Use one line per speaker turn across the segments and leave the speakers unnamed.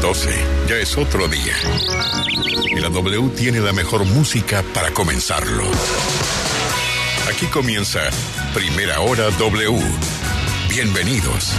12, ya es otro día. Y la W tiene la mejor música para comenzarlo. Aquí comienza Primera Hora W. Bienvenidos.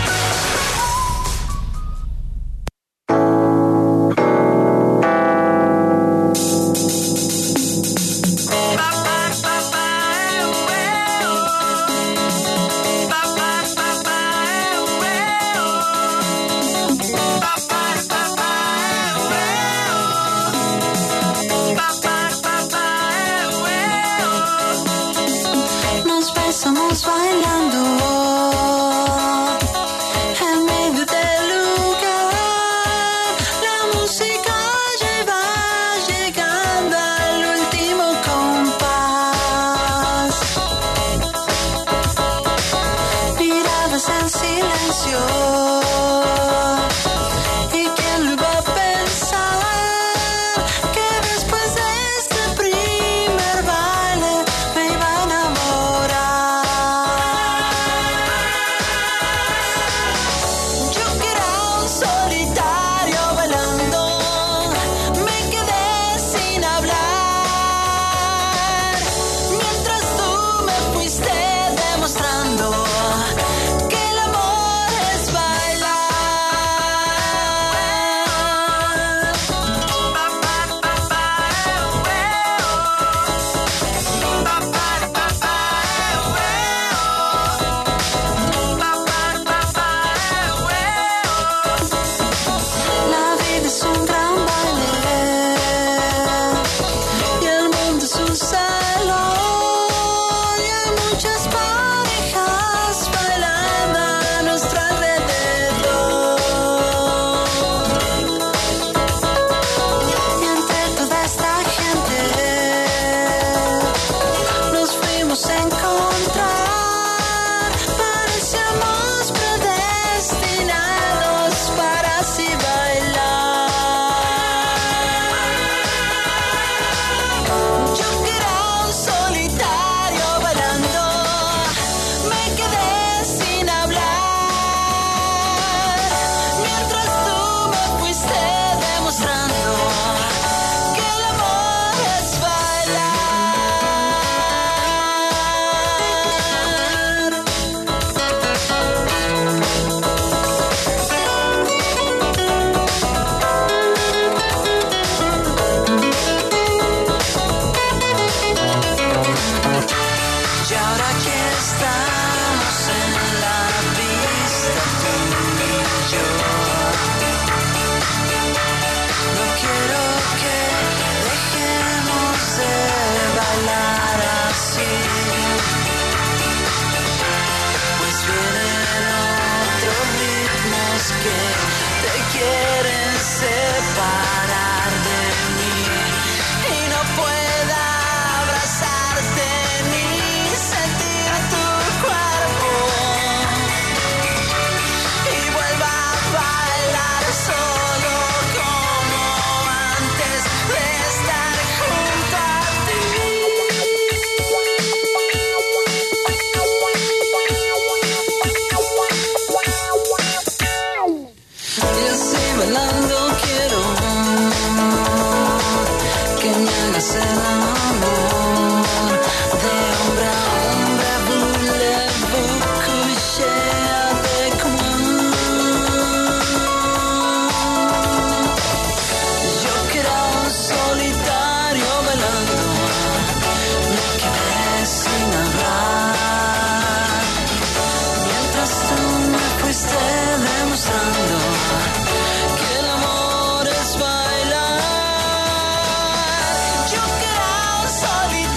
Solitario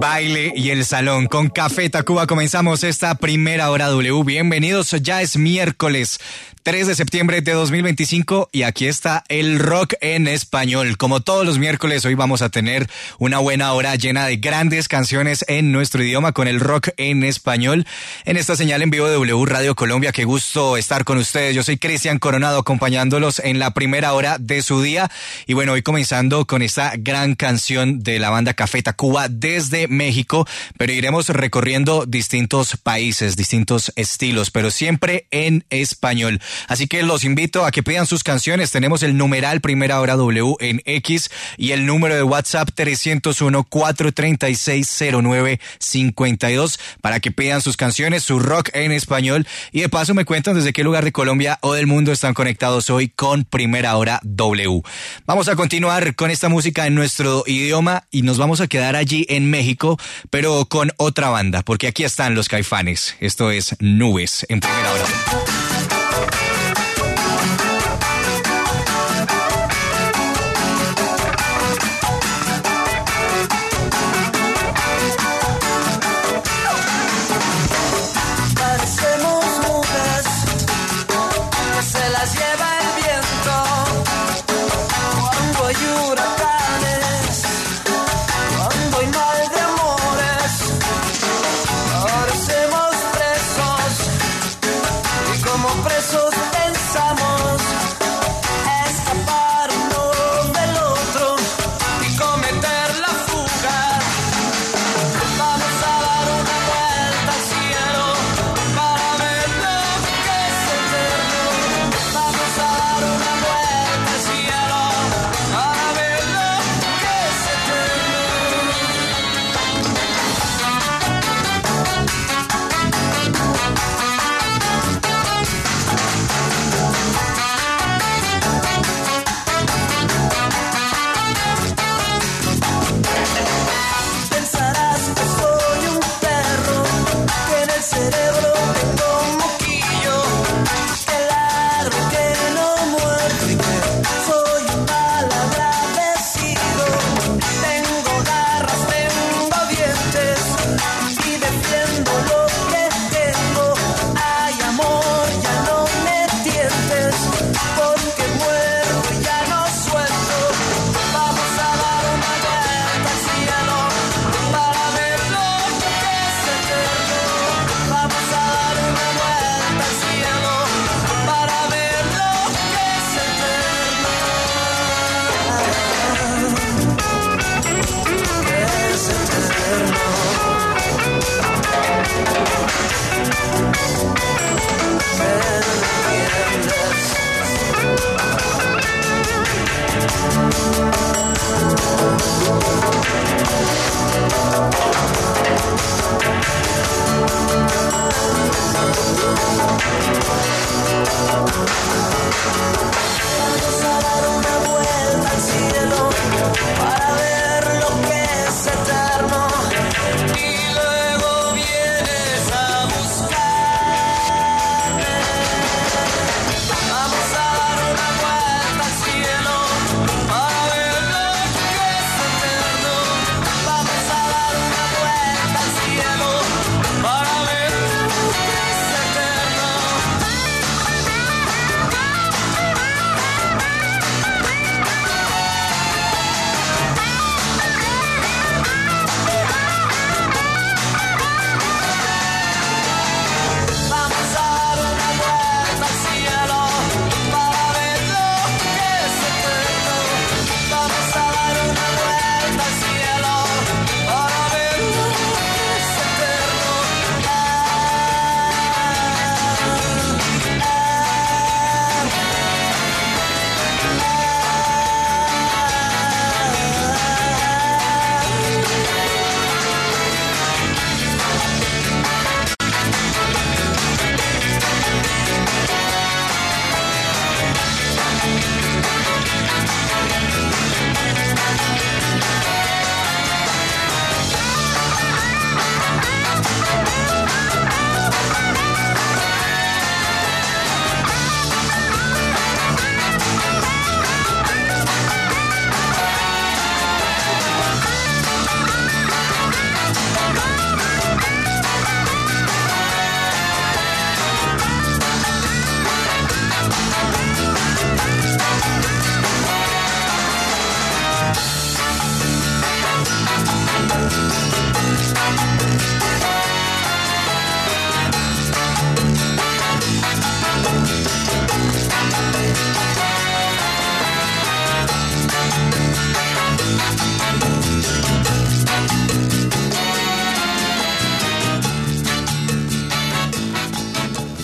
baile y el salón. Con Café Tacuba comenzamos esta primera hora W. Bienvenidos, ya es miércoles 3 de septiembre de 2025 y aquí está el rock en español. Como todos los miércoles, hoy vamos a tener una buena hora llena de grandes canciones en nuestro idioma con el rock en español. En esta señal en vivo de W Radio Colombia, qué gusto estar con ustedes. Yo soy Cristian Coronado acompañándolos en la primera hora de su día. Y bueno, hoy comenzando con esta gran canción de la banda Café Tacuba desde México, pero iremos recorriendo distintos países, distintos estilos, pero siempre en español. Así que los invito a que pidan sus canciones. Tenemos el numeral Primera Hora W en X y el número de WhatsApp 301-436-0952 para que pidan sus canciones, su rock en español. Y de paso me cuentan desde qué lugar de Colombia o del mundo están conectados hoy con Primera Hora W. Vamos a continuar con esta música en nuestro idioma y nos vamos a quedar allí en México, pero con otra banda, porque aquí están los Caifanes. Esto es Nubes en Primera Hora.
Como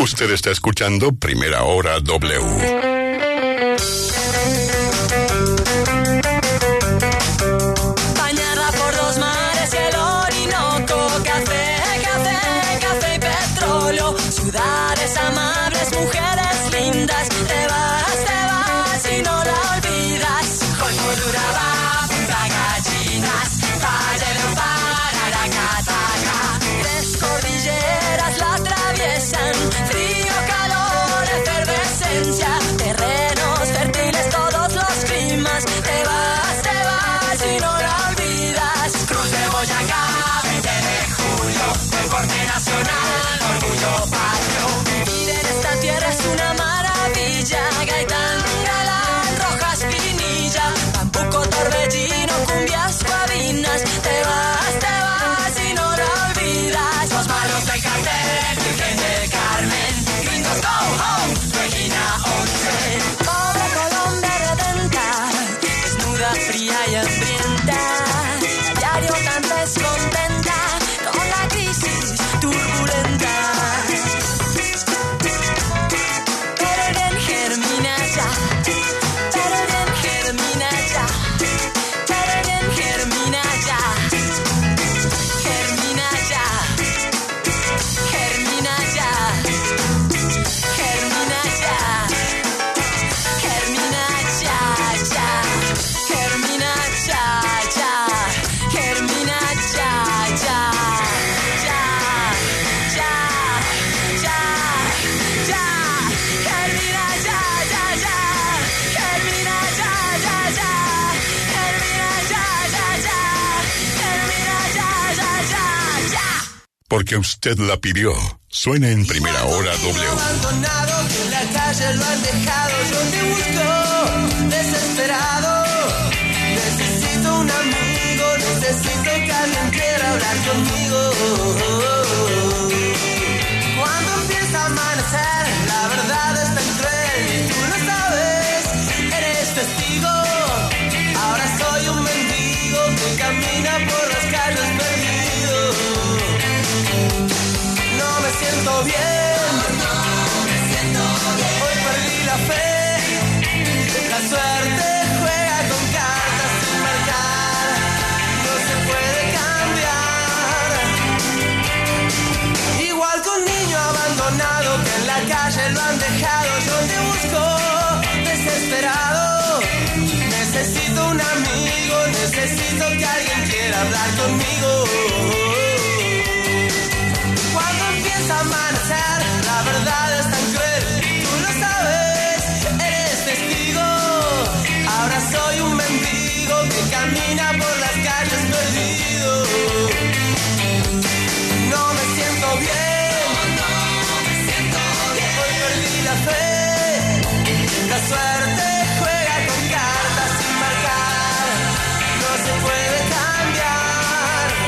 Usted está escuchando Primera Hora W.
Ciudades amables, mujeres lindas, te vas y no la olvidas. Con Moldura va, Punta Gallinas, Valle de Upar, Aracataca. Tres cordilleras la atraviesan, frío, calor, efervescencia, terrenos fértiles, todos los climas. Te vas y no la olvidas. Cruz de Boyacá, 20 de julio, deporte nacional, orgullo patrio. Vivir en esta tierra es una maravilla. Gaitán, galán, rojas, pinilla, Pampuco, torbellino, cumbias, guabinas. Te vas y no la olvidas. Los malos de cartel, Virgen del Carmen, gringos go home, Regina 11. Pobre Colombia redenta, desnuda, fría y hambrienta. A diario tan descontenta con la crisis turbulenta. Pero bien germina ya, pero bien germina ya, pero bien germina ya, germina ya, germina ya, germina ya, germina ya, ya, germina ya, ya, germina ya, ya, ya, ya, ya, ya, germina ya, ya, ya, germina ya, ya, ya, germina ya, ya, ya, germina ya, ya, ya, ya.
Porque usted la pidió. Suena en Primera Hora W.
Abandonado, que en la calle lo han dejado. Yo te busco, desesperado. Necesito un amigo, necesito que alguien quiera hablar conmigo. Cuando empieza a amanecer, la verdad es tan cruel. Tú lo sabes, eres testigo. Ahora soy un mendigo que camina por las calles perdido. No me siento bien, hoy perdí la fe. La suerte juega con cartas sin marcar, no se puede cambiar. Igual que un niño abandonado que en la calle lo han dejado. Yo te busco desesperado. Necesito un amigo, necesito que alguien quiera hablar conmigo. Cuando empieza a amanecer, la verdad es tan cruel. Tú lo sabes, eres testigo. Ahora soy un mendigo que camina por las calles perdido. No me siento bien, hoy perdí la fe. La suerte juega con cartas sin marcar, no se puede cambiar.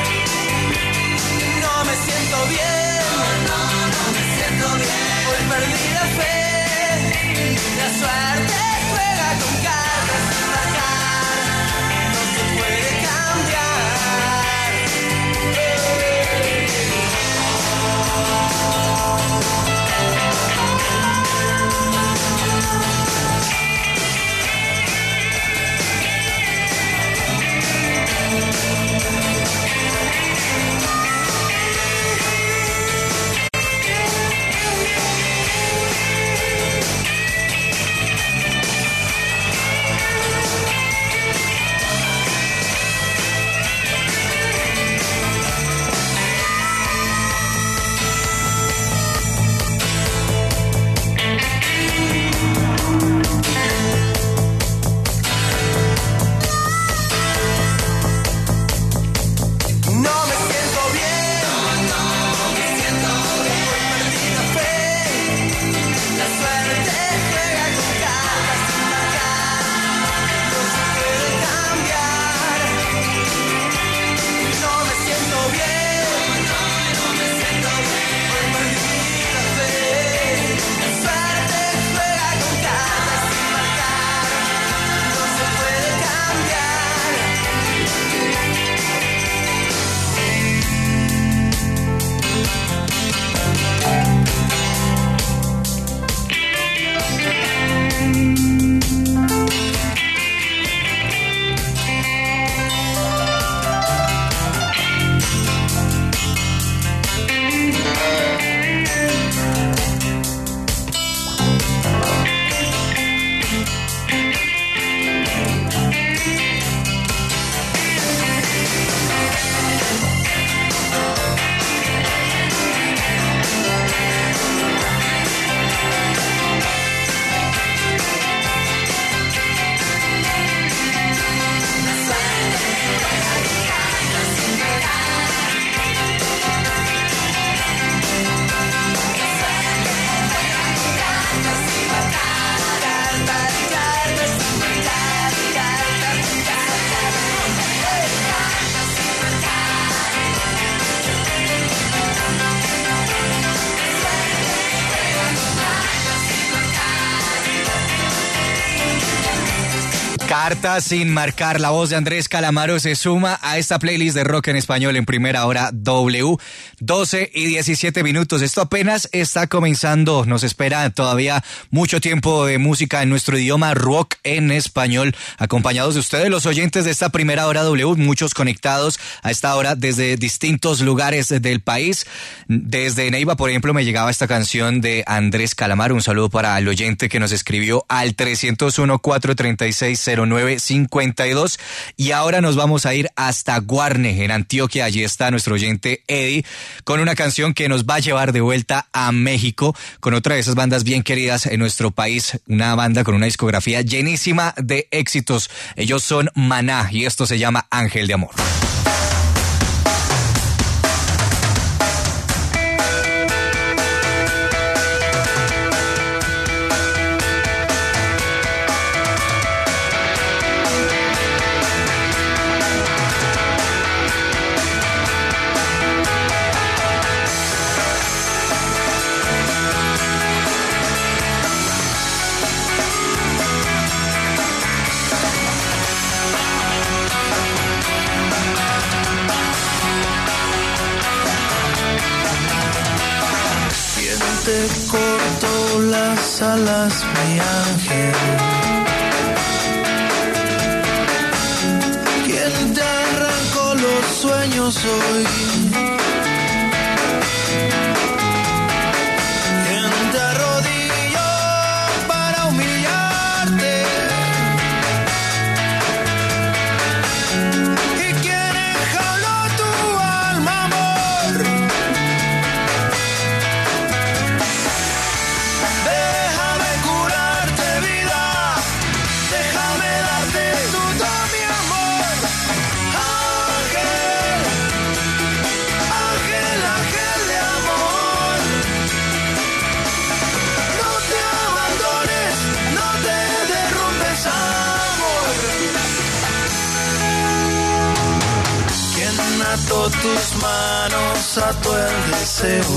Carta sin marcar, la voz de Andrés Calamaro se suma a esta playlist de rock en español en primera hora W. 12 y 17 minutos. Esto apenas está comenzando. Nos espera todavía mucho tiempo de música en nuestro idioma, rock en español, acompañados de ustedes, los oyentes de esta primera hora W, muchos conectados a esta hora desde distintos lugares del país. Desde Neiva, por ejemplo, me llegaba esta canción de Andrés Calamaro. Un saludo para el oyente que nos escribió al 301-436-0952. Y ahora nos vamos a ir hasta Guarne, en Antioquia. Allí está nuestro oyente Eddie, con una canción que nos va a llevar de vuelta a México, con otra de esas bandas bien queridas en nuestro país, una banda con una discografía llenísima de éxitos. Ellos son Maná y esto se llama Ángel de Amor.
Te cortó las alas, mi ángel. ¿Quién te arrancó los sueños hoy? ¿Quién te arrodilló para humillarte? ¿Y quién enjauló tu alma, amor? Ató tus manos, ató el deseo.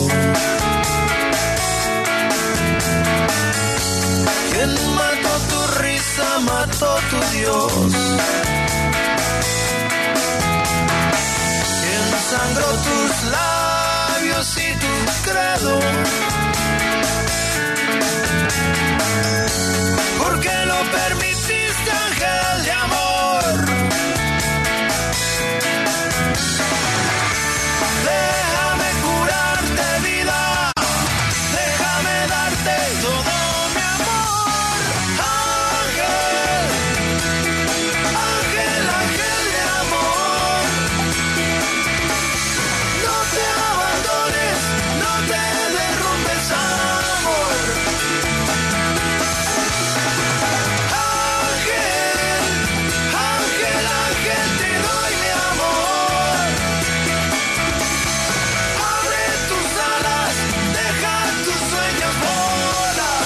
Quien mató tu risa, mató tu Dios. Quien sangró tus labios y tu credo. ¿Por qué lo permitiste, ángel de amor? Déjame curarte, vida. Déjame darte todo mi amor. Ángel, ángel, ángel de amor. No te abandones, no te derrumbes, amor. Ángel, ángel, ángel, te doy mi amor. Abre tus alas, deja tus sueños volar.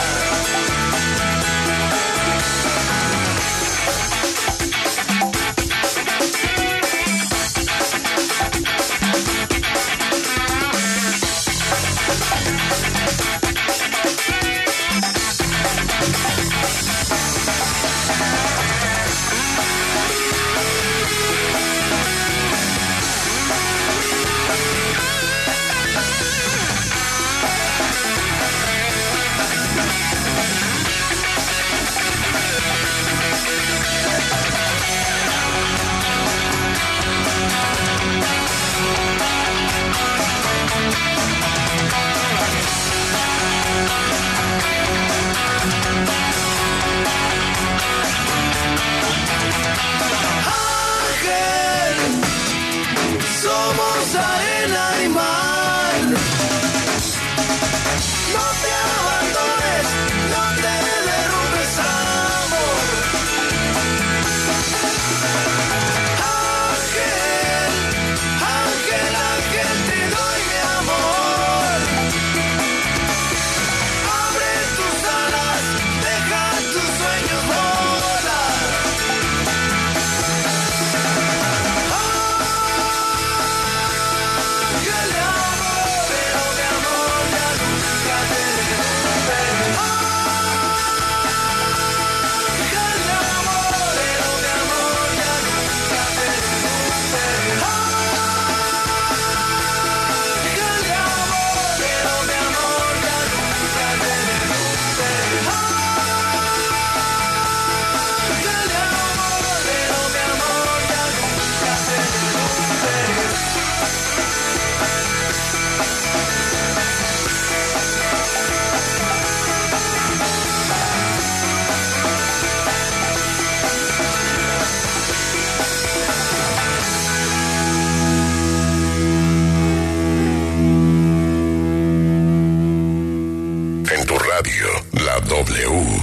Ángel, somos arena y mar. No te abandones, no te derrumbes, amor. Ángel, ángel, ángel, te doy mi amor. Abre tus alas, deja tus sueños volar. Ángel de amor, pero de amor ya nunca te
radio, la W.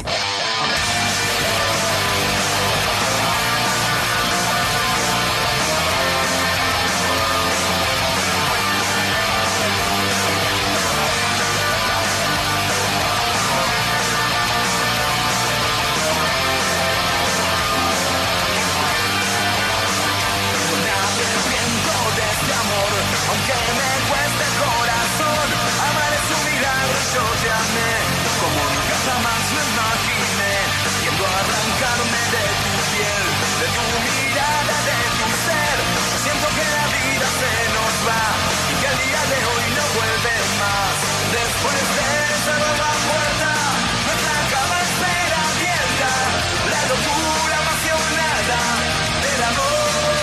Aunque me cueste el corazón, amar es un milagro, yo te amé como nunca jamás lo imaginé, viendo arrancarme de tu piel, de tu mirada, de tu ser. Yo siento que la vida se nos va y que el día de hoy no vuelve más. Después de cerrar la puerta, nuestra cama espera abierta, la locura apasionada del amor.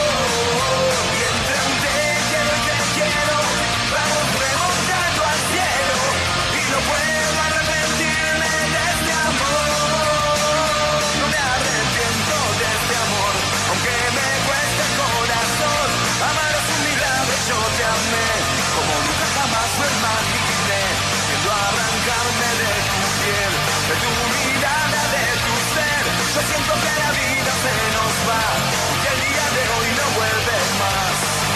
Como nunca jamás lo imaginé, viendo arrancarme de tu piel, de tu mirada, de tu ser. Yo siento que la vida se nos va y que el día de hoy no vuelve más.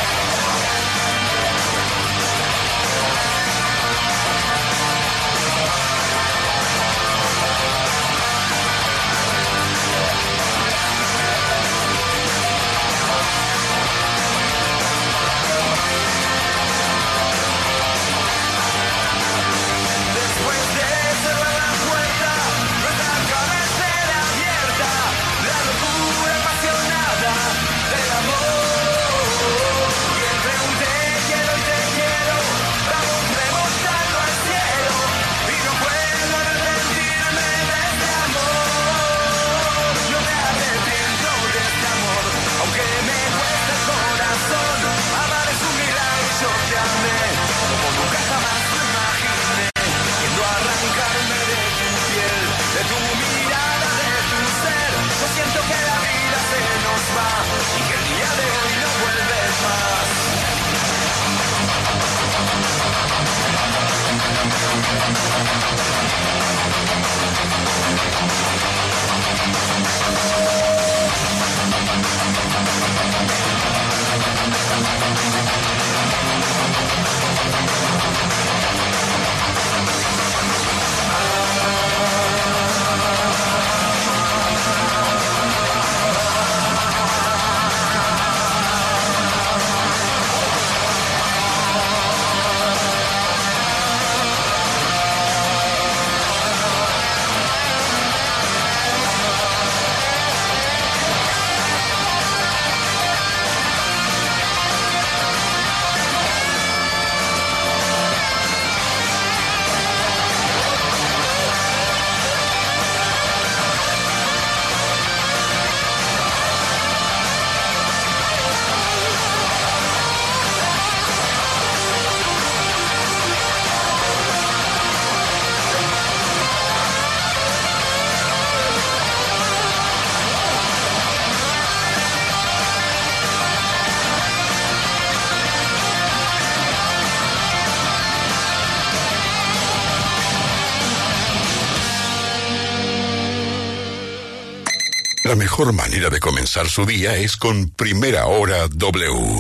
La mejor manera de comenzar su día es con Primera Hora W.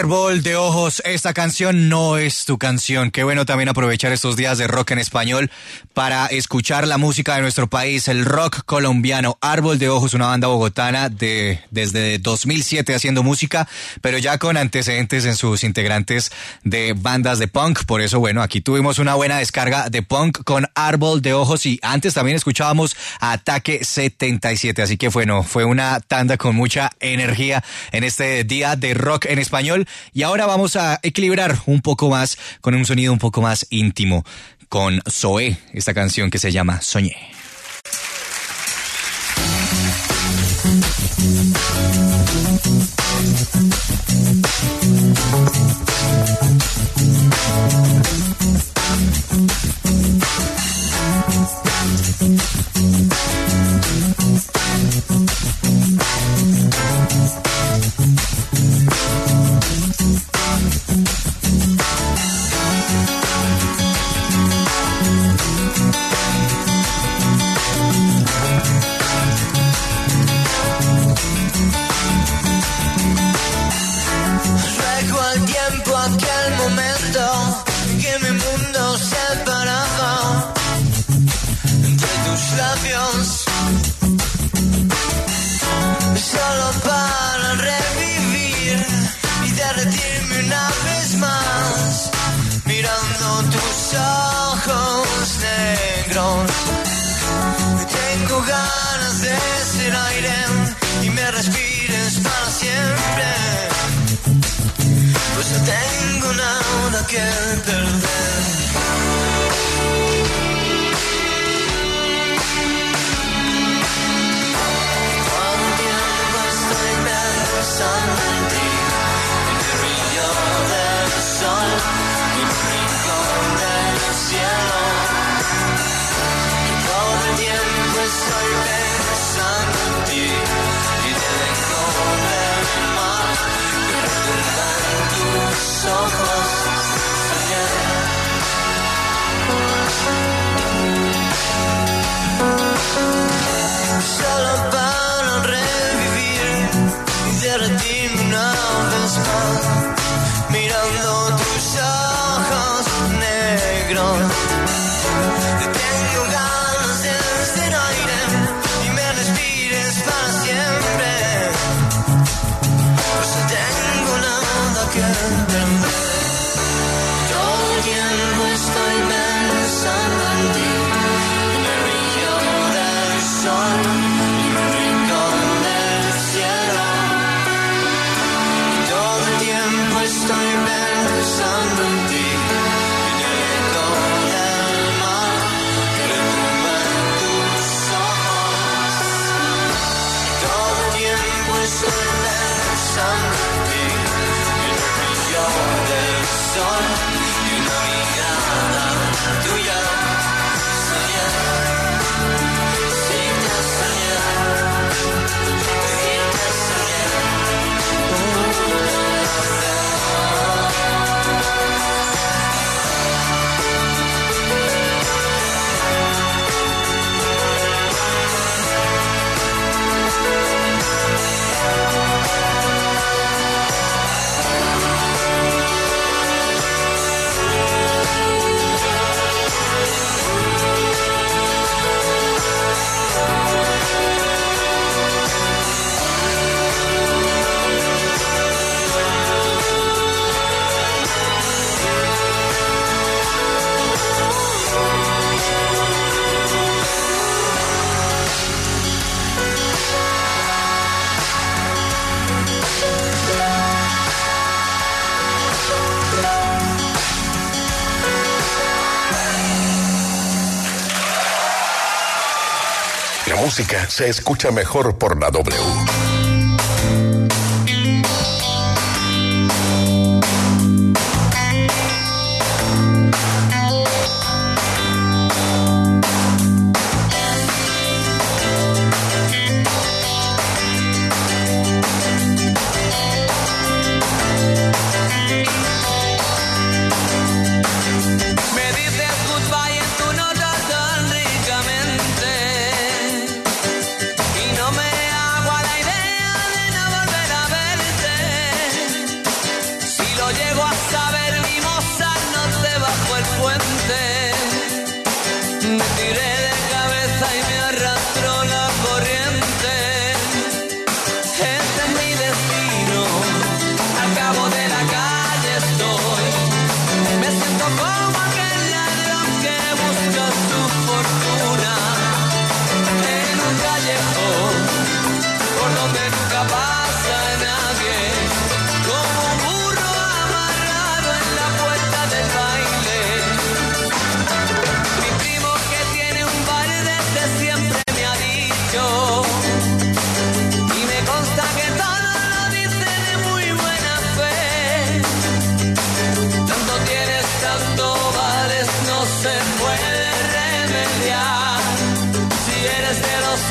Árbol de ojos, esta canción no es tu canción. Qué bueno también aprovechar estos días de rock en español para escuchar la música de nuestro país, el rock colombiano. Árbol de ojos, una banda bogotana desde 2007 haciendo música, pero ya con antecedentes en sus integrantes de bandas de punk. Por eso, bueno, aquí tuvimos una buena descarga de punk con Árbol de ojos y antes también escuchábamos a Ataque 77. Así que bueno, fue una tanda con mucha energía en este día de rock en español. Y ahora vamos a equilibrar un poco más con un sonido un poco más íntimo con Zoé, esta canción que se llama Soñé.
Aquel momento que mi mundo se paraba entre tus labios, solo para revivir y derretirme una vez más, mirando tus ojos negros. Tengo ganas de ser aire y me respires para siempre. Pues no tengo nada que perder. Todo el tiempo estoy pensando en ti, en el brillo del sol, en un rincón del cielo. Todo el tiempo estoy pensando en ti y del eco del mar que retumba en tus ojos. Solo para revivir y derretirme una vez más, mirando tus ojos negros. Tengo ganas de ser aire y me respires para siempre. Pues no tengo nada que perder. Todo el tiempo estoy pensando en ti, en el brillo del sol y en un rincón del cielo. Y todo el tiempo estoy pensando en ti, en el eco del mar que retumba en tus ojos. Y todo el tiempo estoy pensando en ti, en el brillo del sol y una mirada tuya.
La música se escucha mejor por la W.
Me dices goodbye en tu nota tan ricamente y no me hago a la idea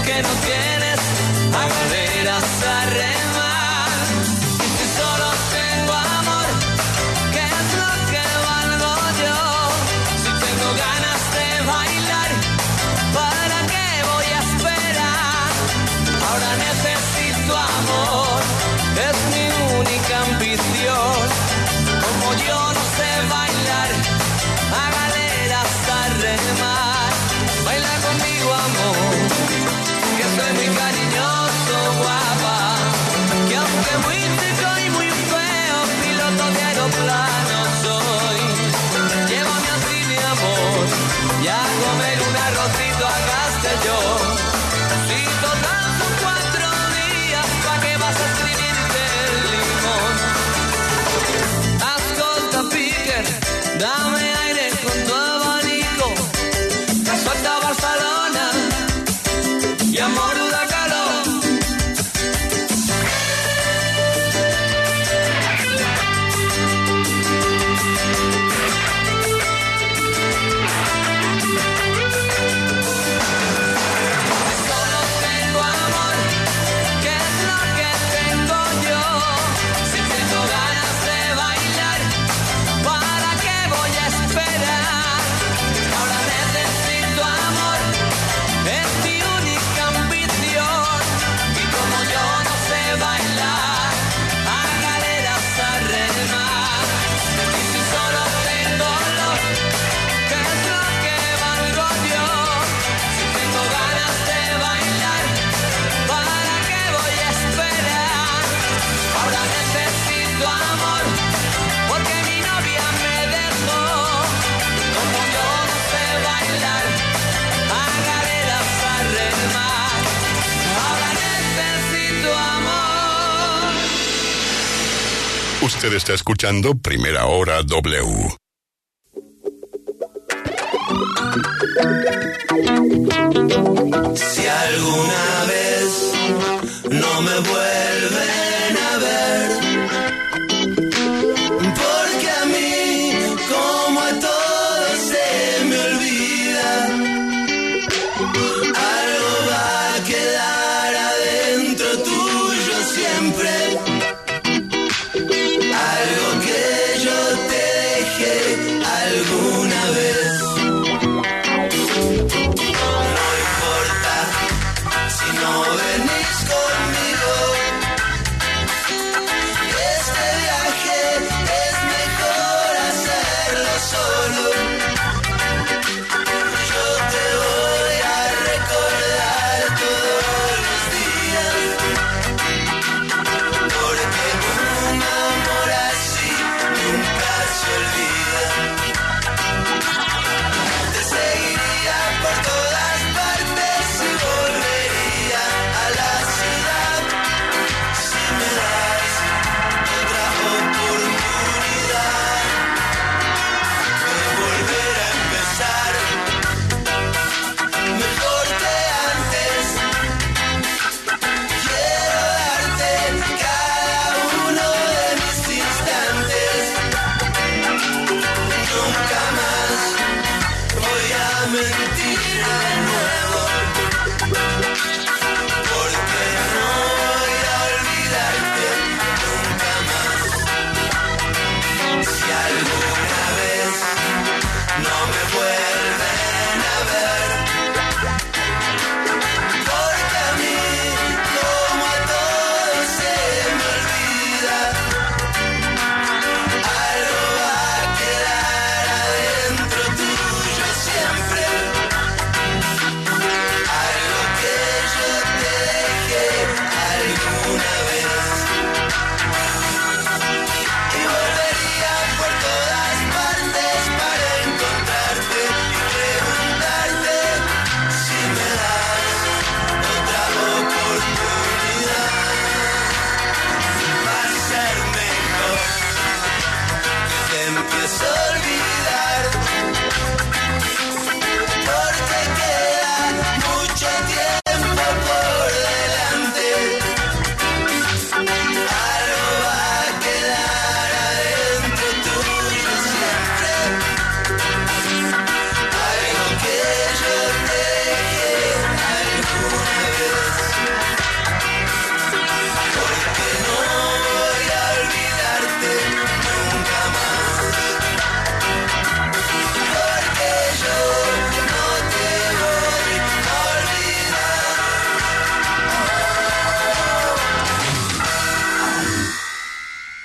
que no tienes a galeras a remar. Y si solo tengo amor, ¿qué es lo que valgo yo? Si tengo ganas de bailar, ¿para qué voy a esperar? Ahora necesito amor, es mi única ambición. Como yo no sé bailar, a galeras a remar. Baila conmigo, amor, que soy muy cariñoso, guapa. Que aunque muy chico y muy feo, piloto de aeroplano soy. Llévame así, mi amor, y a comer un arrocito a Castellón. Si total son 4 días, ¿pa' qué vas a escribirte el limón? Ascolta, Piquer, dame aire con tu abanico, que suelta Barcelona y amor da calor. Solo tengo amor, ¿qué es lo que tengo yo? Si tengo ganas de bailar, ¿para qué voy a esperar? Ahora necesito amor, es mi única ambición. Y como yo no sé bailar, a galeras a remar. Y si solo tengo dolor, ¿qué es lo que valgo yo? Si tengo ganas de bailar, ¿para qué voy a esperar? Ahora necesito amor, porque mi novia me dejó. Como yo no sé bailar, a galeras a remar. Ahora necesito amor.
Usted está escuchando Primera Hora W.
Si alguna vez no me vuelven a ver, porque a mí, como a todos, se me olvida, algo va a quedar adentro tuyo siempre, algo que yo te dejé alguna vez. No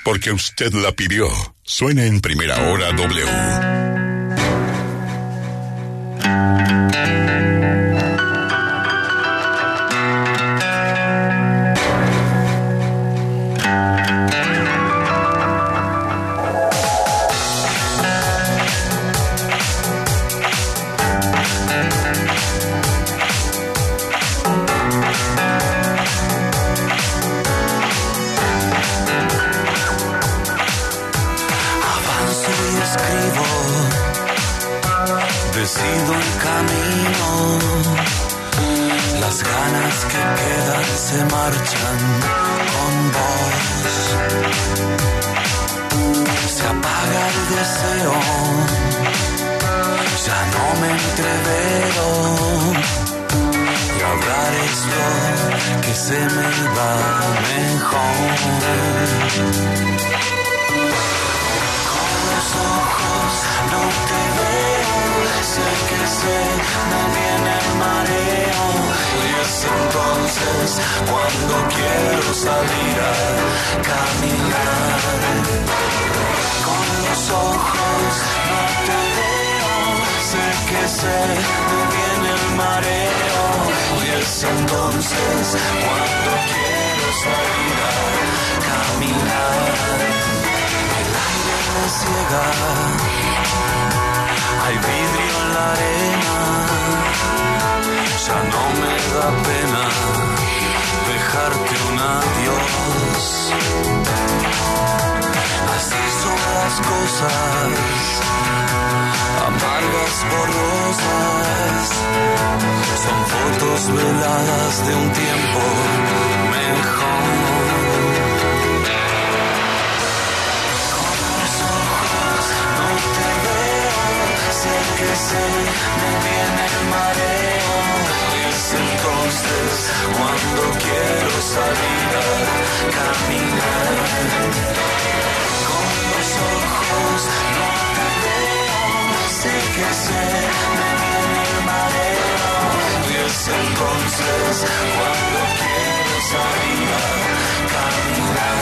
porque usted la pidió. Suena en Primera Hora W.
Decido el camino, las ganas que quedan se marchan con vos. Se apaga el deseo, ya no me entrevero, y hablar es lo que se me va mejor. Con los ojos no te veo, sé que me viene el mareo, y es entonces cuando quiero salir a caminar. Con los ojos no te veo, sé que me viene el mareo, y es entonces cuando quiero salir a caminar. El aire me ciega, hay vidrio en la arena, ya no me da pena dejarte un adiós. Así son las cosas, amargas, borrosas, son fotos veladas de un tiempo mejor. Con los ojos no te veo, sé que me viene el mareo, y es entonces cuando quiero salir a caminar. Con los ojos no te veo, sé que me viene el mareo, y es entonces cuando quiero salir a caminar.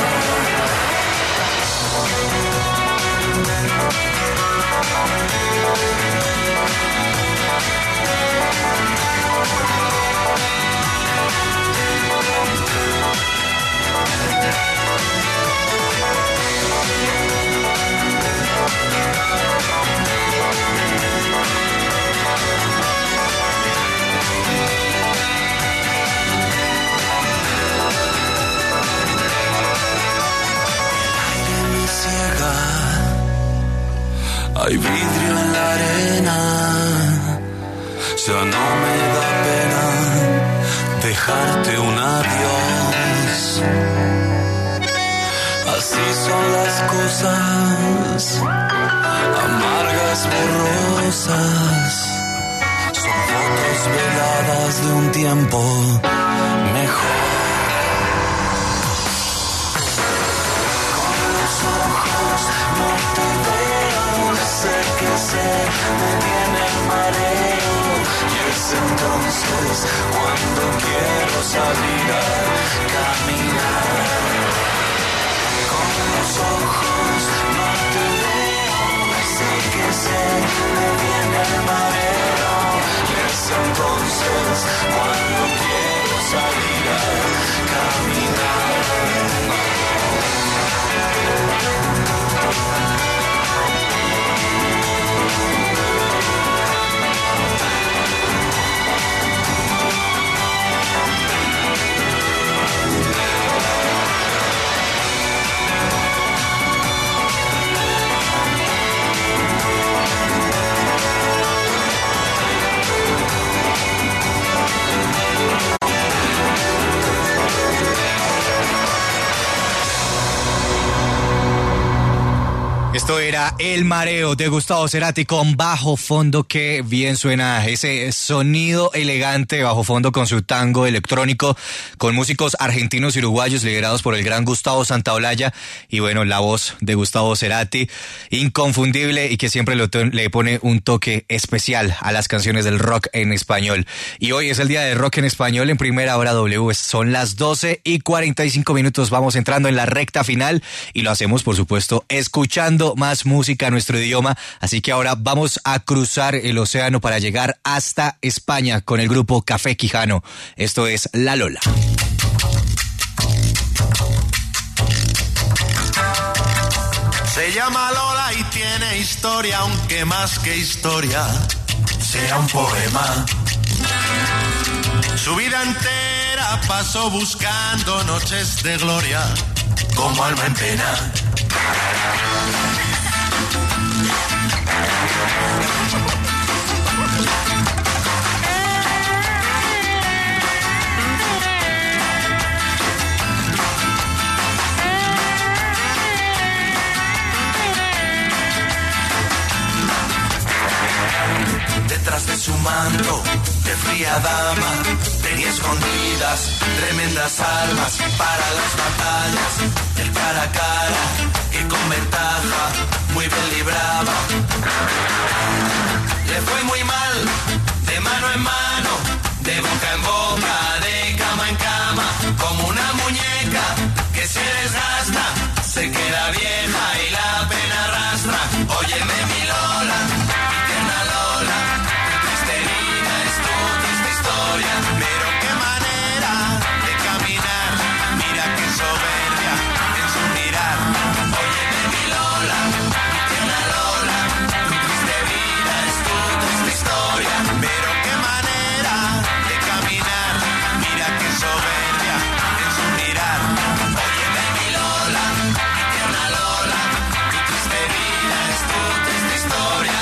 Hay vidrio en la arena, ya no me da pena dejarte un adiós. Así son las cosas, amargas, borrosas, son fotos veladas de un tiempo mejor. Con los ojos no te veo, sé que me viene el mareo, y es entonces cuando quiero salir a caminar. Con los ojos no te veo, sé que me viene el mareo, y es entonces cuando quiero
Esto era El Mareo de Gustavo Cerati con Bajo Fondo. Qué bien suena ese sonido elegante Bajo Fondo con su tango electrónico, con músicos argentinos y uruguayos liderados por el gran Gustavo Santaolalla. Y bueno, la voz de Gustavo Cerati, inconfundible y que siempre le pone un toque especial a las canciones del rock en español. Y hoy es el día de rock en español en Primera Hora W. Son las 12:45. Vamos entrando en la recta final y lo hacemos, por supuesto, escuchando más música en nuestro idioma. Así que ahora vamos a cruzar el océano para llegar hasta España con el grupo Café Quijano. Esto es La Lola.
Se llama Lola y tiene historia, aunque más que historia sea un poema. Su vida entera pasó buscando noches de gloria, como alma en pena. Detrás de su manto de fría dama tenía escondidas tremendas armas para las batallas, el cara a cara que con ventaja muy bien libraba. Le fue muy mal, de mano en mano, de boca en boca, de cama en cama, como una muñeca que se desgasta, se queda vieja y la pena arrastra. Óyeme mi Lola, mi tierna Lola, tu triste vida es tu triste historia, pero qué manera de caminar, mira qué soberbia en su mirar. Óyeme mi Lola, mi tierna Lola, tu triste vida es tu triste historia, pero qué manera de caminar, mira qué soberbia en su mirar. Óyeme mi Lola, mi tierna Lola, tu triste vida es tu triste historia.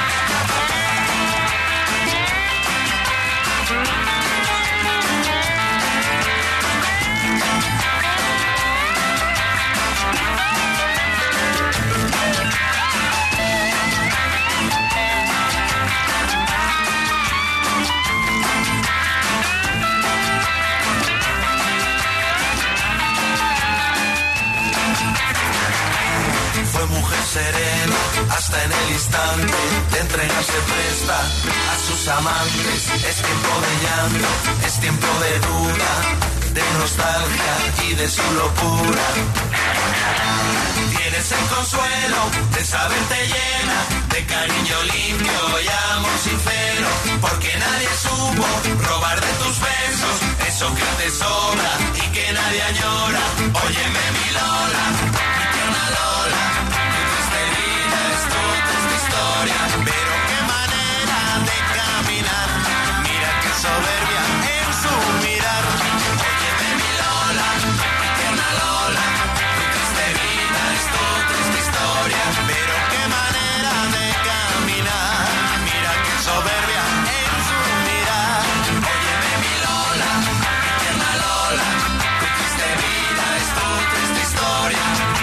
Fue mujer serena hasta en el instante de entregarse presta a sus amantes. Es tiempo de llanto, es tiempo de duda, de nostalgia y de su locura. Tienes el consuelo de saberte llena de cariño limpio y amor sincero, porque nadie supo robar de tus besos eso que te sobra y que nadie añora. Óyeme mi Lola, mi tierna Lola, tu triste vida es tu triste historia, pero qué manera de caminar, mira qué soberbia en su mirar. Óyeme mi Lola, mi tierna Lola, tu triste vida es tu triste historia, pero qué manera de caminar, mira qué soberbia en su mirar. Óyeme mi Lola, mi tierna Lola, tu triste vida es tu triste historia.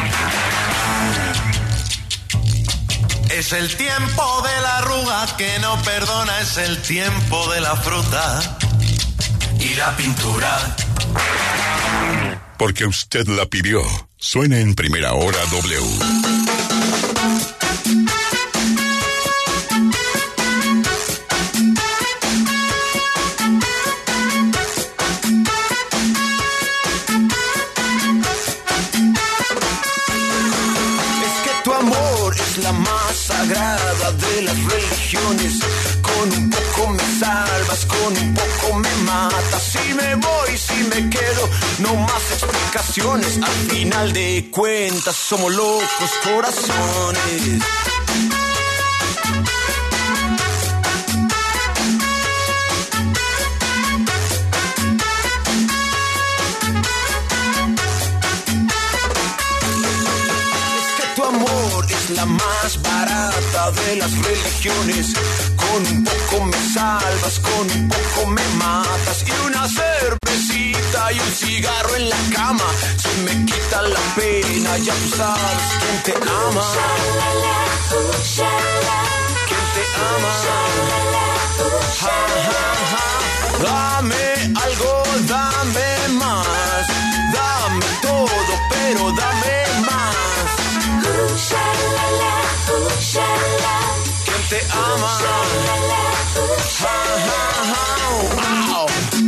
Es el tiempo de la arruga que no perdona, es el tiempo de la fruta y la pintura.
Porque usted la pidió. Suena en Primera Hora W.
La más sagrada de las religiones. Con un poco me salvas, con un poco me matas. Si me voy, si me quedo, no más explicaciones. Al final de cuentas somos locos corazones. La más barata de las religiones. Con un poco me salvas, con un poco me matas. Y una cervecita y un
un cigarro en la cama, se me quita la pena, ya tú sabes quién te ama. ¿Quién te ama? Ja, ja, ja. Dame algo, dame más, dame todo, pero dame más. ¿Quién te ama? Ja, ja, ja. Wow.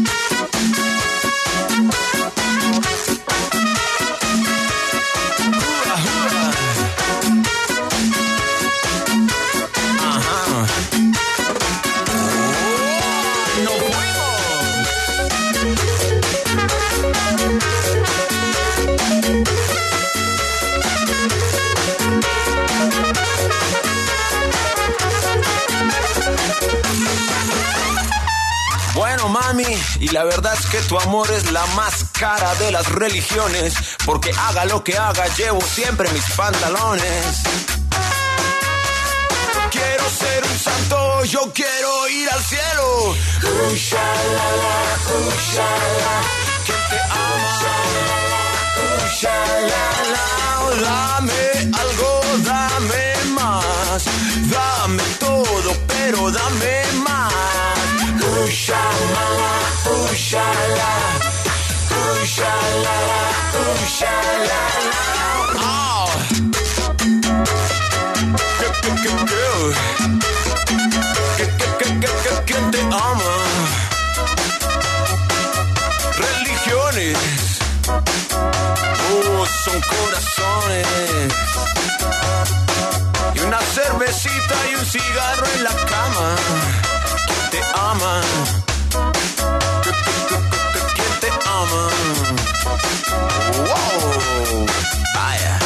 Bueno, mami, y la verdad es que tu amor es la más cara de las religiones, porque haga lo que haga, llevo siempre mis pantalones. Quiero ser un santo, yo quiero ir al cielo. Shalala, shalala, ¿quién te ama? Shalala, dame algo, dame más, dame todo, pero dame más. Shalala, shalala, shalala, shalala. Oh. ¿Quién te ama? Religiones, son corazones, y una cervecita y un cigarro en la cama. ¿Quién te ama? ¿Quién te ama? Wow, vaya.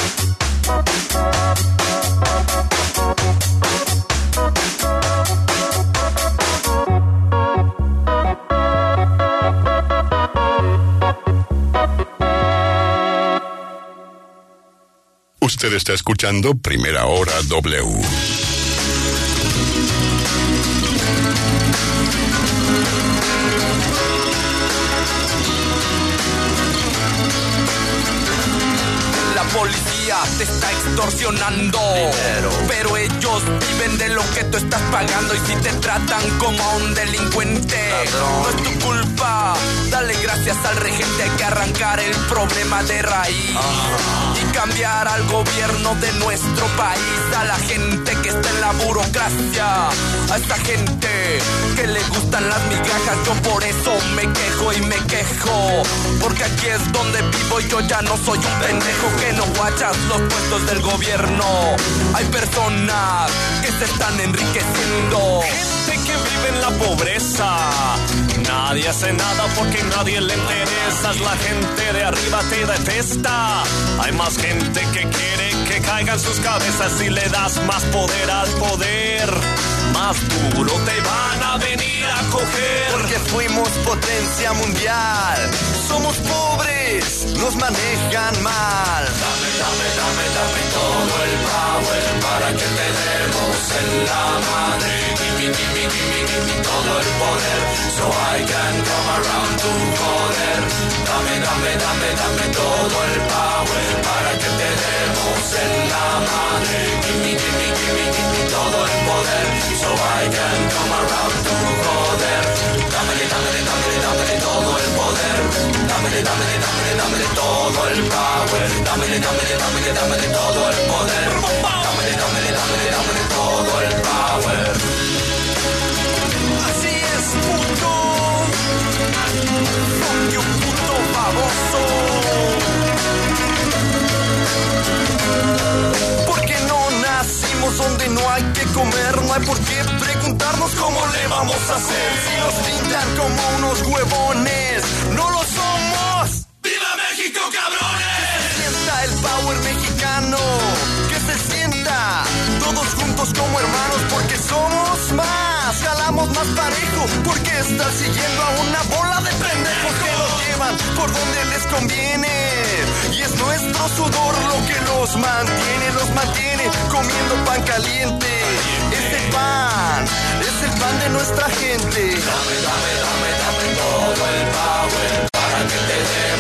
Usted está escuchando Primera Hora W.
La policía te está extorsionando dinero, pero ellos viven de lo que tú estás pagando. Y si te tratan como a un delincuente, ladrón, no es tu culpa. Dale gracias al regente, hay que arrancar el problema de raíz y cambiar al gobierno de nuestro país. A la gente que está en la burocracia, a esta gente que le gustan las migajas, yo por eso me quejo y me quejo, porque aquí es donde vivo y yo ya no soy un pendejo que no guachas los puestos del gobierno. Hay personas que se están enriqueciendo, gente que vive en la pobreza. Nadie hace nada porque nadie le interesa. La gente de arriba te detesta. Hay más gente que quiere que caigan sus cabezas. Si le das más poder al poder, más duro te van a venir a coger. Porque fuimos potencia mundial, somos pobres, nos manejan mal. Dame, dame, dame, dame todo el power para que te demos en la madre. Gimme, gimme, gimme, gimme todo el poder, so I can come around to poder. Dame, dame, dame, dame todo el power para que te demos en la madre. Gimme, gimme, gimme, gimme todo el poder, so I can come around to poder. Dámele, dámele, dámele, dámele todo el poder. Dámele, dámele, dámele, dámele todo el power. Dámele, dámele, dámele, dámele todo el poder. Dámele, dámele, dámele, dámele todo el power. Así es, puto. Fuck you, puto baboso. Porque no nacimos donde no hay que comer. No hay por qué preguntarnos cómo le vamos a hacer. Si nos pintan como unos huevones, no lo somos. ¡Viva México, cabrones! Que se sienta el power mexicano, que se sienta todos juntos como hermanos, porque somos más, jalamos más parejo, porque estar siguiendo a una bola de pendejos que los llevan por donde les conviene. Y es nuestro sudor lo que los mantiene comiendo pan caliente. Este pan es el pan de nuestra gente. Dame, dame, dame, dame todo el power para que te demos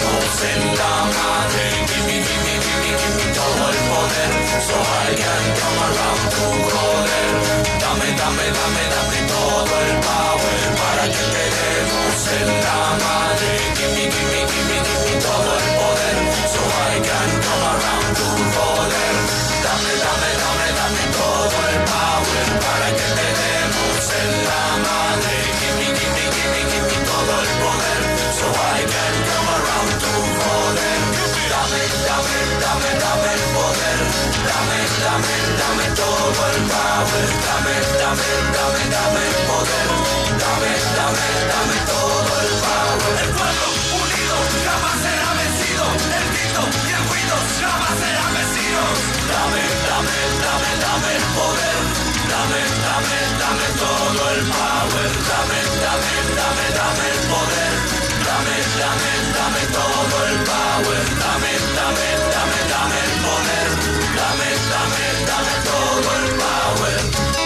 madre. Give me todo el poder, so I can come around to poder. Dame todo el power para que te demos en la madre. Give me todo el poder, so I can come around to poder. Dame el poder, dame todo el power. Dame el poder, dame todo el power. El pueblo unido jamás será vencido, el grito y el ruido jamás serán vecinos. Dame el poder, dame todo el power. Dame el poder, dame todo el power. Dame el poder, dame todo el power.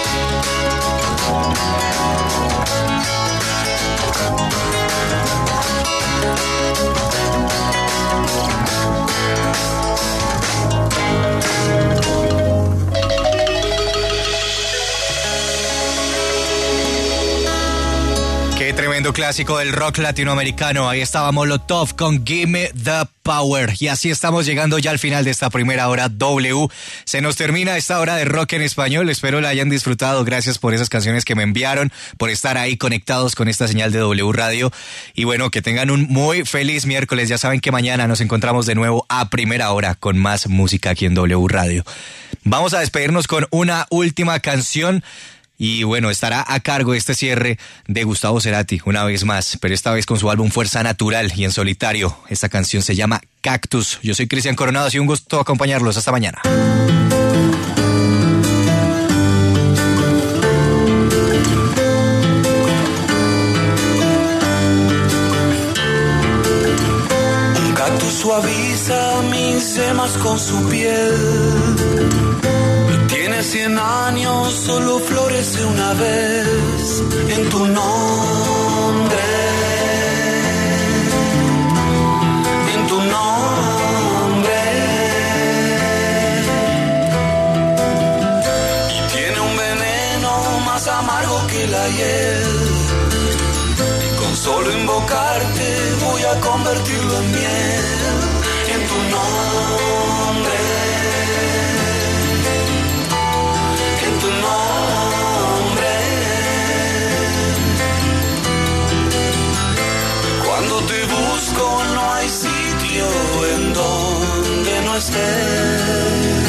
Qué tremendo clásico del rock latinoamericano. Ahí estaba Molotov con Gimme the Power. Y así estamos llegando ya al final de esta primera hora W. Se nos termina esta hora de rock en español. Espero la hayan disfrutado. Gracias por esas canciones que me enviaron, por estar ahí conectados con esta señal de W Radio. Y bueno, que tengan un muy feliz miércoles. Ya saben que mañana nos encontramos de nuevo a primera hora con más música aquí en W Radio. Vamos a despedirnos con una última canción. Y bueno, estará a cargo este cierre de Gustavo Cerati, una vez más, pero esta vez con su álbum Fuerza Natural y en solitario. Esta canción se llama Cactus. Yo soy Cristian Coronado, ha sido un gusto acompañarlos. Hasta mañana.
Un cactus suaviza mis yemas con su piel. Tiene 100 años, solo florece una vez en tu nombre. En tu nombre. Y tiene un veneno más amargo que la hiel. Y con solo invocarte voy a convertirlo en miel. En tu nombre. Tu nombre. Cuando te busco no hay sitio en donde no estés.